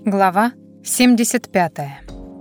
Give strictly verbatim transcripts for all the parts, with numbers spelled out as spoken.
Глава семьдесят пятая.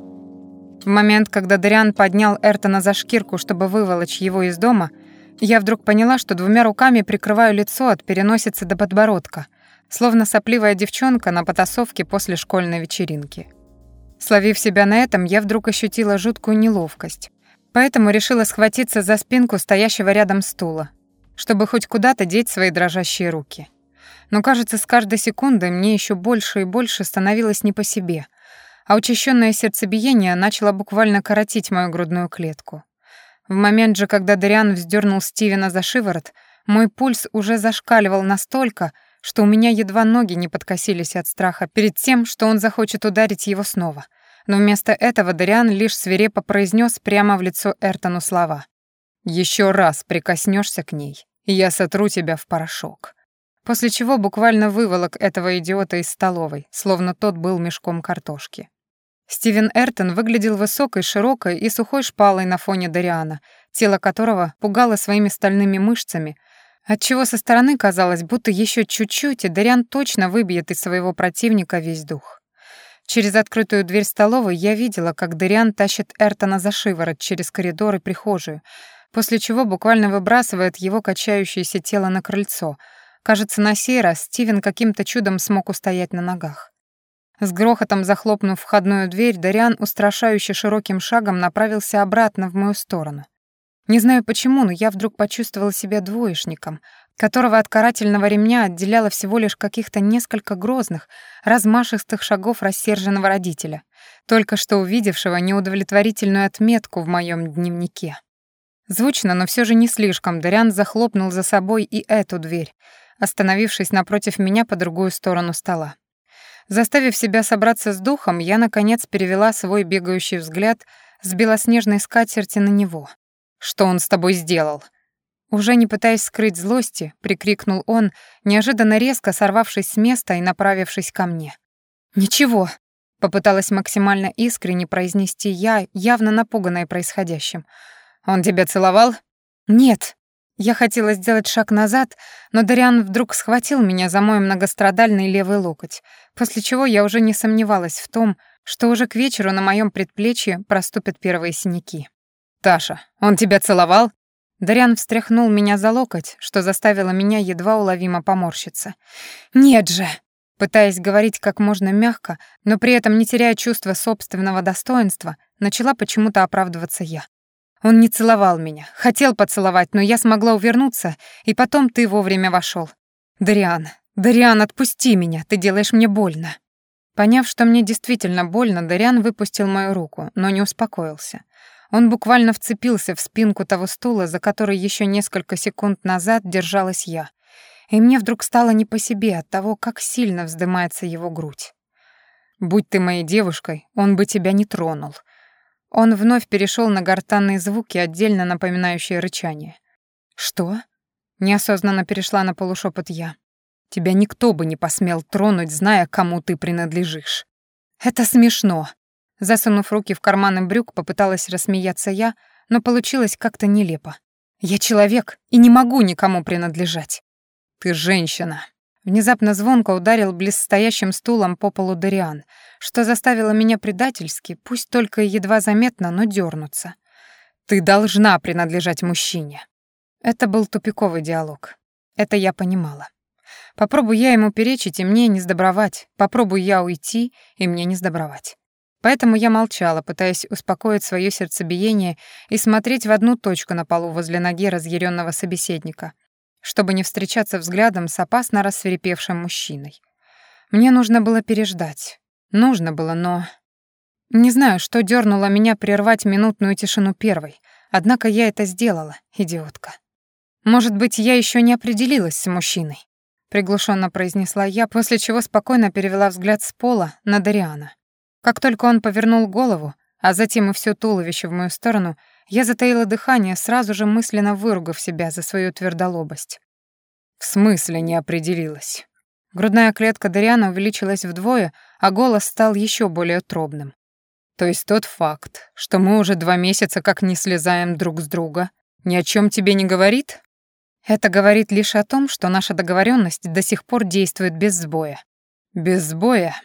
В момент, когда Дариан поднял Эртона за шкирку, чтобы выволочь его из дома, я вдруг поняла, что двумя руками прикрываю лицо от переносицы до подбородка, словно сопливая девчонка на потасовке после школьной вечеринки. Словив себя на этом, я вдруг ощутила жуткую неловкость, поэтому решила схватиться за спинку стоящего рядом стула, чтобы хоть куда-то деть свои дрожащие руки. Но, кажется, с каждой секундой мне еще больше и больше становилось не по себе, а учащенное сердцебиение начало буквально коротить мою грудную клетку. В момент же, когда Дариан вздернул Стивена за шиворот, мой пульс уже зашкаливал настолько, что у меня едва ноги не подкосились от страха перед тем, что он захочет ударить его снова. Но вместо этого Дариан лишь свирепо произнес прямо в лицо Эртону слова: «Еще раз прикоснешься к ней, и я сотру тебя в порошок». После чего буквально выволок этого идиота из столовой, словно тот был мешком картошки. Стивен Эртон выглядел высокой, широкой и сухой шпалой на фоне Дариана, тело которого пугало своими стальными мышцами, отчего со стороны казалось, будто еще чуть-чуть, и Дариан точно выбьет из своего противника весь дух. Через открытую дверь столовой я видела, как Дариан тащит Эртона за шиворот через коридор и прихожую, после чего буквально выбрасывает его качающееся тело на крыльцо. Кажется, на сей раз Стивен каким-то чудом смог устоять на ногах. С грохотом захлопнув входную дверь, Дариан устрашающе широким шагом направился обратно в мою сторону. Не знаю почему, но я вдруг почувствовала себя двоечником, которого от карательного ремня отделяло всего лишь каких-то несколько грозных, размашистых шагов рассерженного родителя, только что увидевшего неудовлетворительную отметку в моем дневнике. Звучно, но все же не слишком, Дариан захлопнул за собой и эту дверь, остановившись напротив меня по другую сторону стола. Заставив себя собраться с духом, я, наконец, перевела свой бегающий взгляд с белоснежной скатерти на него. «Что он с тобой сделал?» Уже не пытаясь скрыть злости, прикрикнул он, неожиданно резко сорвавшись с места и направившись ко мне. «Ничего», — попыталась максимально искренне произнести я, явно напуганная происходящим. «Он тебя целовал?» «Нет». Я хотела сделать шаг назад, но Дариан вдруг схватил меня за мой многострадальный левый локоть, после чего я уже не сомневалась в том, что уже к вечеру на моем предплечье проступят первые синяки. «Таша, он тебя целовал?» Дариан встряхнул меня за локоть, что заставило меня едва уловимо поморщиться. «Нет же!» Пытаясь говорить как можно мягко, но при этом не теряя чувства собственного достоинства, начала почему-то оправдываться я. Он не целовал меня, хотел поцеловать, но я смогла увернуться, и потом ты вовремя вошел. Дариан, Дариан, отпусти меня, ты делаешь мне больно». Поняв, что мне действительно больно, Дариан выпустил мою руку, но не успокоился. Он буквально вцепился в спинку того стула, за который еще несколько секунд назад держалась я. И мне вдруг стало не по себе от того, как сильно вздымается его грудь. «Будь ты моей девушкой, он бы тебя не тронул». Он вновь перешел на гортанные звуки, отдельно напоминающие рычание. «Что?» — неосознанно перешла на полушепот я. «Тебя никто бы не посмел тронуть, зная, кому ты принадлежишь». «Это смешно!» Засунув руки в карманы брюк, попыталась рассмеяться я, но получилось как-то нелепо. «Я человек и не могу никому принадлежать». «Ты женщина!» Внезапно звонко ударил близстоящим стулом по полу Дариан, что заставило меня предательски, пусть только и едва заметно, но дернуться. «Ты должна принадлежать мужчине». Это был тупиковый диалог. Это я понимала. Попробуй я ему перечить, и мне не сдобровать. Попробуй я уйти, и мне не сдобровать. Поэтому я молчала, пытаясь успокоить свое сердцебиение и смотреть в одну точку на полу возле ноги разъяренного собеседника, чтобы не встречаться взглядом с опасно рассвирепевшим мужчиной. Мне нужно было переждать. Нужно было, но... Не знаю, что дернуло меня прервать минутную тишину первой, однако я это сделала, идиотка. «Может быть, я еще не определилась с мужчиной», — приглушенно произнесла я, после чего спокойно перевела взгляд с пола на Дариана. Как только он повернул голову, а затем и все туловище в мою сторону, я затаила дыхание, сразу же мысленно выругав себя за свою твердолобость. «В смысле не определилась?» Грудная клетка Дариана увеличилась вдвое, а голос стал еще более утробным. «То есть тот факт, что мы уже два месяца как не слезаем друг с друга, ни о чем тебе не говорит?» «Это говорит лишь о том, что наша договоренность до сих пор действует без сбоя». «Без сбоя?»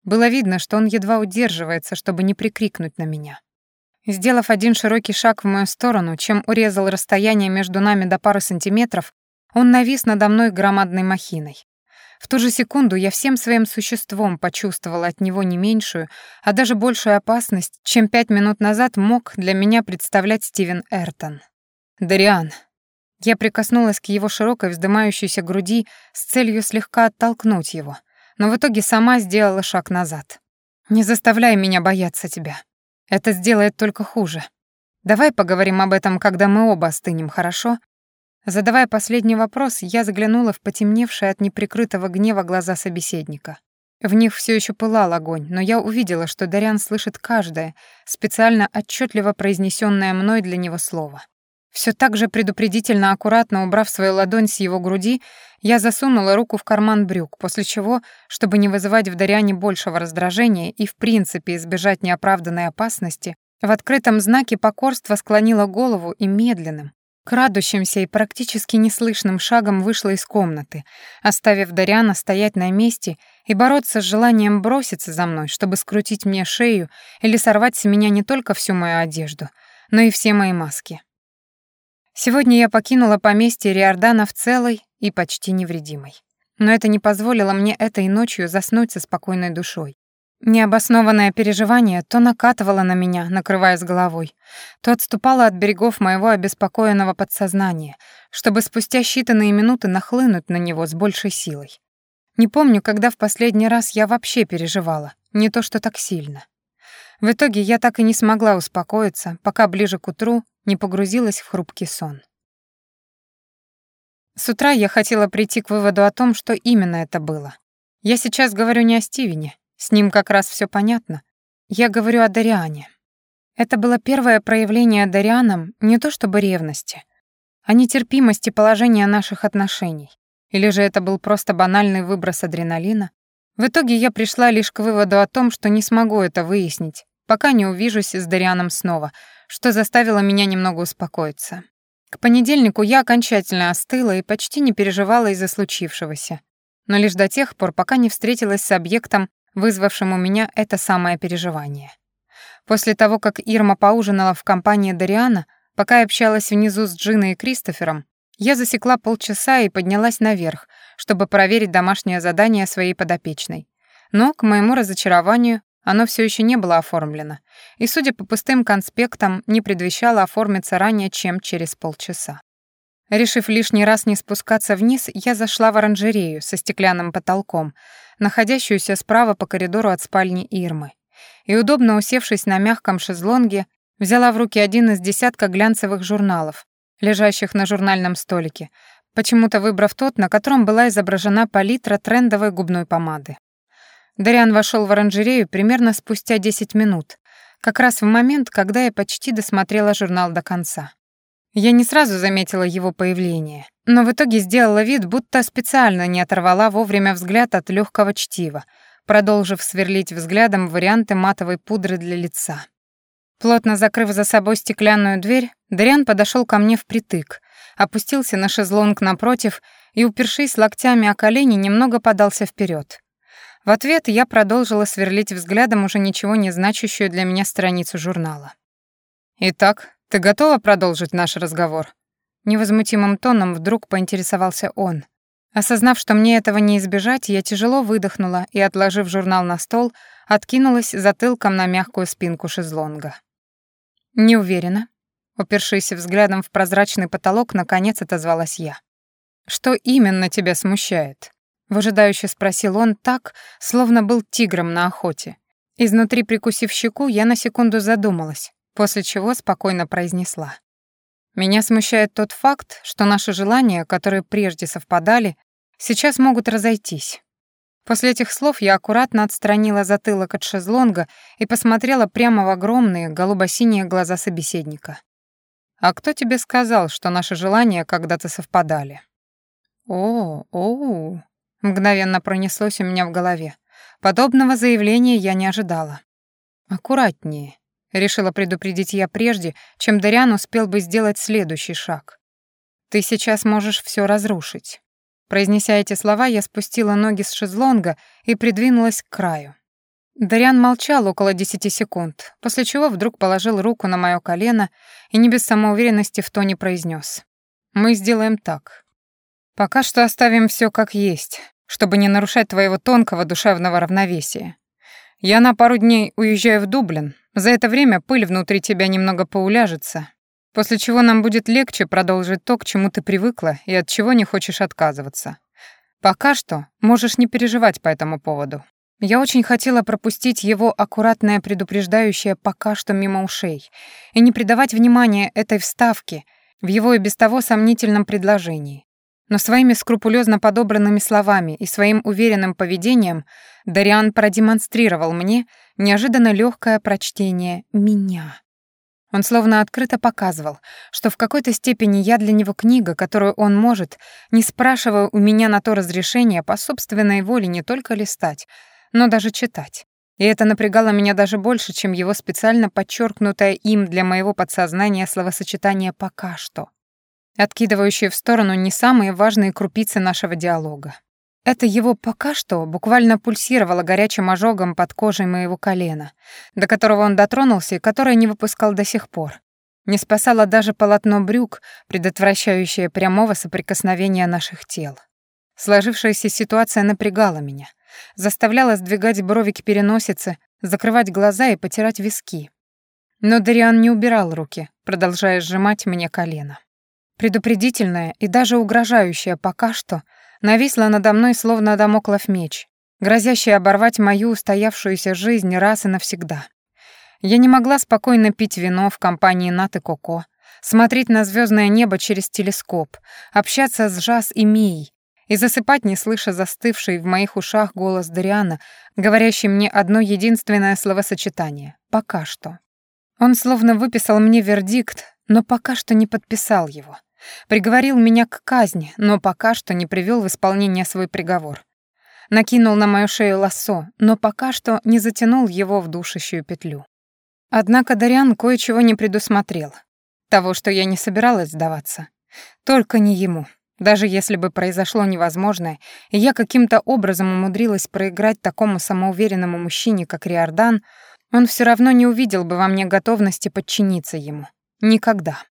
Было видно, что он едва удерживается, чтобы не прикрикнуть на меня. Сделав один широкий шаг в мою сторону, чем урезал расстояние между нами до пары сантиметров, он навис надо мной громадной махиной. В ту же секунду я всем своим существом почувствовала от него не меньшую, а даже большую опасность, чем пять минут назад мог для меня представлять Стивен Эртон. «Дариан». Я прикоснулась к его широкой вздымающейся груди с целью слегка оттолкнуть его, но в итоге сама сделала шаг назад. «Не заставляй меня бояться тебя. Это сделает только хуже. Давай поговорим об этом, когда мы оба остынем, хорошо?» Задавая последний вопрос, я заглянула в потемневшие от неприкрытого гнева глаза собеседника. В них все еще пылал огонь, но я увидела, что Дариан слышит каждое, специально отчетливо произнесенное мной для него слово. Все так же предупредительно аккуратно убрав свою ладонь с его груди, я засунула руку в карман брюк, после чего, чтобы не вызывать в Дариане большего раздражения и в принципе избежать неоправданной опасности, в открытом знаке покорства склонила голову и медленным, крадущимся и практически неслышным шагом вышла из комнаты, оставив Дариана стоять на месте и бороться с желанием броситься за мной, чтобы скрутить мне шею или сорвать с меня не только всю мою одежду, но и все мои маски. Сегодня я покинула поместье Риордана в целой и почти невредимой. Но это не позволило мне этой ночью заснуть со спокойной душой. Необоснованное переживание то накатывало на меня, накрывая с головой, то отступало от берегов моего обеспокоенного подсознания, чтобы спустя считанные минуты нахлынуть на него с большей силой. Не помню, когда в последний раз я вообще переживала, не то что так сильно. В итоге я так и не смогла успокоиться, пока ближе к утру не погрузилась в хрупкий сон. С утра я хотела прийти к выводу о том, что именно это было. Я сейчас говорю не о Стивене, с ним как раз все понятно. Я говорю о Дариане. Это было первое проявление Дарианом не то чтобы ревности, а нетерпимости положения наших отношений. Или же это был просто банальный выброс адреналина. В итоге я пришла лишь к выводу о том, что не смогу это выяснить, пока не увижусь с Дарианом снова, что заставило меня немного успокоиться. К понедельнику я окончательно остыла и почти не переживала из-за случившегося, но лишь до тех пор, пока не встретилась с объектом, вызвавшим у меня это самое переживание. После того, как Ирма поужинала в компании Дариана, пока я общалась внизу с Джиной и Кристофером, я засекла полчаса и поднялась наверх, чтобы проверить домашнее задание своей подопечной. Но, к моему разочарованию, оно все еще не было оформлено, и, судя по пустым конспектам, не предвещало оформиться ранее, чем через полчаса. Решив лишний раз не спускаться вниз, я зашла в оранжерею со стеклянным потолком, находящуюся справа по коридору от спальни Ирмы, и, удобно усевшись на мягком шезлонге, взяла в руки один из десятка глянцевых журналов, лежащих на журнальном столике, почему-то выбрав тот, на котором была изображена палитра трендовой губной помады. Дариан вошел в оранжерею примерно спустя десять минут, как раз в момент, когда я почти досмотрела журнал до конца. Я не сразу заметила его появление, но в итоге сделала вид, будто специально не оторвала вовремя взгляд от легкого чтива, продолжив сверлить взглядом варианты матовой пудры для лица. Плотно закрыв за собой стеклянную дверь, Дариан подошел ко мне впритык, опустился на шезлонг напротив и, упершись локтями о колени, немного подался вперед. В ответ я продолжила сверлить взглядом уже ничего не значащую для меня страницу журнала. «Итак, ты готова продолжить наш разговор?» Невозмутимым тоном вдруг поинтересовался он. Осознав, что мне этого не избежать, я тяжело выдохнула и, отложив журнал на стол, откинулась затылком на мягкую спинку шезлонга. «Не уверена», — упершись взглядом в прозрачный потолок, наконец отозвалась я. «Что именно тебя смущает?» — выжидающе спросил он так, словно был тигром на охоте. Изнутри прикусив щеку, я на секунду задумалась, после чего спокойно произнесла. «Меня смущает тот факт, что наши желания, которые прежде совпадали, сейчас могут разойтись». После этих слов я аккуратно отстранила затылок от шезлонга и посмотрела прямо в огромные голубо-синие глаза собеседника. «А кто тебе сказал, что наши желания когда-то совпадали?» «О, оу», — мгновенно пронеслось у меня в голове. Подобного заявления я не ожидала. «Аккуратнее», — решила предупредить я прежде, чем Дариан успел бы сделать следующий шаг. «Ты сейчас можешь все разрушить». Произнеся эти слова, я спустила ноги с шезлонга и придвинулась к краю. Дариан молчал около десяти секунд, после чего вдруг положил руку на моё колено и не без самоуверенности в тоне произнёс: «Мы сделаем так. Пока что оставим всё как есть, чтобы не нарушать твоего тонкого душевного равновесия. Я на пару дней уезжаю в Дублин. За это время пыль внутри тебя немного поуляжется, после чего нам будет легче продолжить то, к чему ты привыкла и от чего не хочешь отказываться. Пока что можешь не переживать по этому поводу». Я очень хотела пропустить его аккуратное предупреждающее «пока что» мимо ушей и не придавать внимания этой вставке в его и без того сомнительном предложении. Но своими скрупулезно подобранными словами и своим уверенным поведением Дариан продемонстрировал мне неожиданно легкое прочтение меня. Он словно открыто показывал, что в какой-то степени я для него книга, которую он может, не спрашивая у меня на то разрешения, по собственной воле не только листать, но даже читать. И это напрягало меня даже больше, чем его специально подчеркнутое им для моего подсознания словосочетание «пока что», откидывающее в сторону не самые важные крупицы нашего диалога. Это его «пока что» буквально пульсировало горячим ожогом под кожей моего колена, до которого он дотронулся и которое не выпускал до сих пор. Не спасало даже полотно брюк, предотвращающее прямого соприкосновения наших тел. Сложившаяся ситуация напрягала меня, заставляла сдвигать брови к переносице, закрывать глаза и потирать виски. Но Дариан не убирал руки, продолжая сжимать мне колено. Предупредительное и даже угрожающее «пока что» нависло надо мной словно дамоклов меч, грозящий оборвать мою устоявшуюся жизнь раз и навсегда. Я не могла спокойно пить вино в компании Нат и Коко, смотреть на звездное небо через телескоп, общаться с Жаз и Мией и засыпать, не слыша застывший в моих ушах голос Дариана, говорящий мне одно единственное словосочетание «пока что». Он словно выписал мне вердикт, но пока что не подписал его. Приговорил меня к казни, но пока что не привел в исполнение свой приговор. Накинул на мою шею лассо, но пока что не затянул его в душащую петлю. Однако Дариан кое-чего не предусмотрел. Того, что я не собиралась сдаваться. Только не ему. Даже если бы произошло невозможное, и я каким-то образом умудрилась проиграть такому самоуверенному мужчине, как Риордан, он все равно не увидел бы во мне готовности подчиниться ему. Никогда.